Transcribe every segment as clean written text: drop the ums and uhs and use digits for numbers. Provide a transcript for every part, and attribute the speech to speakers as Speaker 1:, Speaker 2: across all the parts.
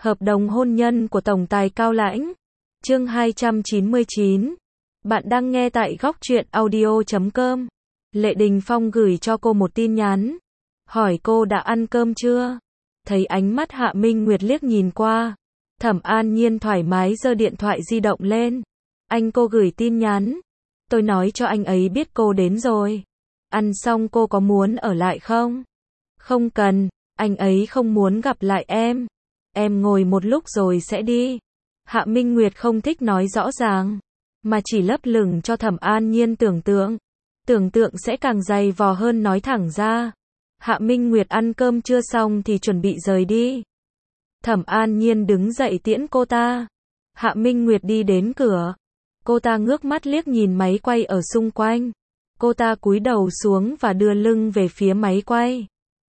Speaker 1: Hợp đồng hôn nhân của Tổng tài Cao Lãnh. Chương 299. Bạn đang nghe tại góc truyện audio.com. Lệ Đình Phong gửi cho cô một tin nhắn. Hỏi cô đã ăn cơm chưa? Thấy ánh mắt Hạ Minh Nguyệt liếc nhìn qua. Thẩm An Nhiên thoải mái giơ điện thoại di động lên. Anh, cô gửi tin nhắn. Tôi nói cho anh ấy biết cô đến rồi. Ăn xong cô có muốn ở lại không? Không cần, anh ấy không muốn gặp lại em. Em ngồi một lúc rồi sẽ đi. Hạ Minh Nguyệt không thích nói rõ ràng, mà chỉ lấp lửng cho Thẩm An Nhiên tưởng tượng. Tưởng tượng sẽ càng dày vò hơn nói thẳng ra. Hạ Minh Nguyệt ăn cơm chưa xong thì chuẩn bị rời đi. Thẩm An Nhiên đứng dậy tiễn cô ta. Hạ Minh Nguyệt đi đến cửa. Cô ta ngước mắt liếc nhìn máy quay ở xung quanh. Cô ta cúi đầu xuống và đưa lưng về phía máy quay.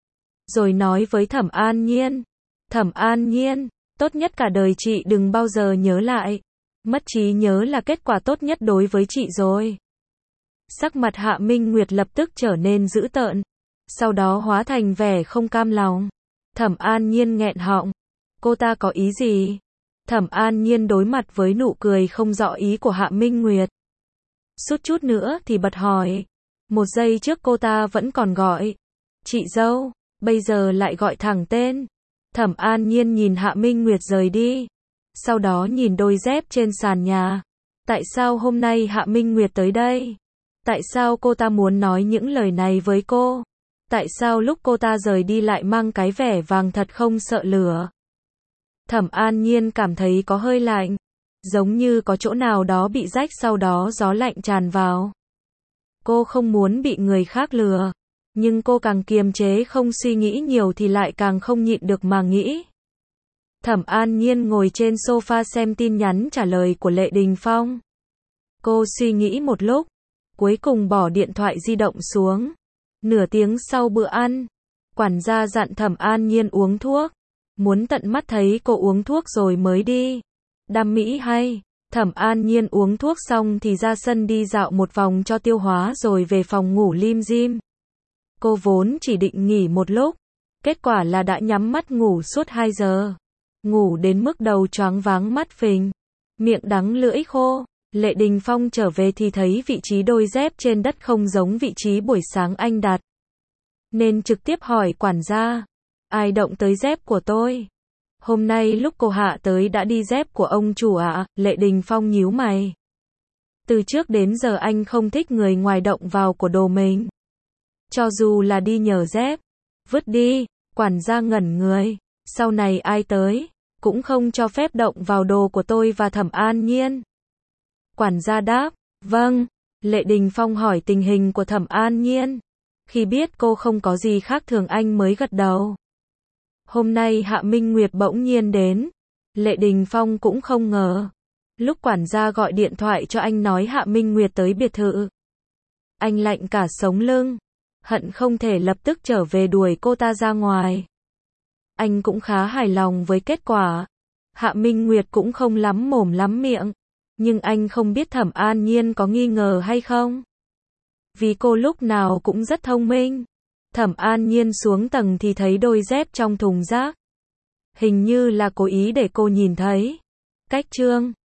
Speaker 1: Rồi nói với Thẩm An Nhiên. Thẩm An Nhiên, tốt nhất cả đời chị đừng bao giờ nhớ lại. Mất trí nhớ là kết quả tốt nhất đối với chị rồi. Sắc mặt Hạ Minh Nguyệt lập tức trở nên dữ tợn. Sau đó hóa thành vẻ không cam lòng. Thẩm An Nhiên nghẹn họng. Cô ta có ý gì? Thẩm An Nhiên đối mặt với nụ cười không rõ ý của Hạ Minh Nguyệt. Suốt chút nữa thì bật hỏi. Một giây trước cô ta vẫn còn gọi chị dâu, bây giờ lại gọi thẳng tên. Thẩm An Nhiên nhìn Hạ Minh Nguyệt rời đi. Sau đó nhìn đôi dép trên sàn nhà. Tại sao hôm nay Hạ Minh Nguyệt tới đây? Tại sao cô ta muốn nói những lời này với cô? Tại sao lúc cô ta rời đi lại mang cái vẻ vàng thật không sợ lửa? Thẩm An Nhiên cảm thấy có hơi lạnh. Giống như có chỗ nào đó bị rách, sau đó gió lạnh tràn vào. Cô không muốn bị người khác lừa. Nhưng cô càng kiềm chế không suy nghĩ nhiều thì lại càng không nhịn được mà nghĩ. Thẩm An Nhiên ngồi trên sofa xem tin nhắn trả lời của Lệ Đình Phong. Cô suy nghĩ một lúc, cuối cùng bỏ điện thoại di động xuống. Nửa tiếng sau bữa ăn, quản gia dặn Thẩm An Nhiên uống thuốc. Muốn tận mắt thấy cô uống thuốc rồi mới đi. Đam mỹ hay? Thẩm An Nhiên uống thuốc xong thì ra sân đi dạo một vòng cho tiêu hóa rồi về phòng ngủ lim dim. Cô vốn chỉ định nghỉ một lúc. Kết quả là đã nhắm mắt ngủ suốt 2 giờ. Ngủ đến mức đầu choáng váng mắt phình. Miệng đắng lưỡi khô. Lệ Đình Phong trở về thì thấy vị trí đôi dép trên đất không giống vị trí buổi sáng anh đặt. Nên trực tiếp hỏi quản gia. Ai động tới dép của tôi? Hôm nay lúc cô Hạ tới đã đi dép của ông chủ ạ. Lệ Đình Phong nhíu mày. Từ trước đến giờ anh không thích người ngoài động vào của đồ mình. Cho dù là đi nhờ dép. Vứt đi. Quản gia ngẩn người. Sau này ai tới cũng không cho phép động vào đồ của tôi và Thẩm An Nhiên. Quản gia đáp. Vâng. Lệ Đình Phong hỏi tình hình của Thẩm An Nhiên. Khi biết cô không có gì khác thường anh mới gật đầu. Hôm nay Hạ Minh Nguyệt bỗng nhiên đến. Lệ Đình Phong cũng không ngờ. Lúc quản gia gọi điện thoại cho anh nói Hạ Minh Nguyệt tới biệt thự. Anh lạnh cả sống lưng. Hận không thể lập tức trở về đuổi cô ta ra ngoài. Anh cũng khá hài lòng với kết quả. Hạ Minh Nguyệt cũng không lắm mồm lắm miệng. Nhưng anh không biết Thẩm An Nhiên có nghi ngờ hay không. Vì cô lúc nào cũng rất thông minh. Thẩm An Nhiên xuống tầng thì thấy đôi dép trong thùng rác. Hình như là cố ý để cô nhìn thấy. Cách chương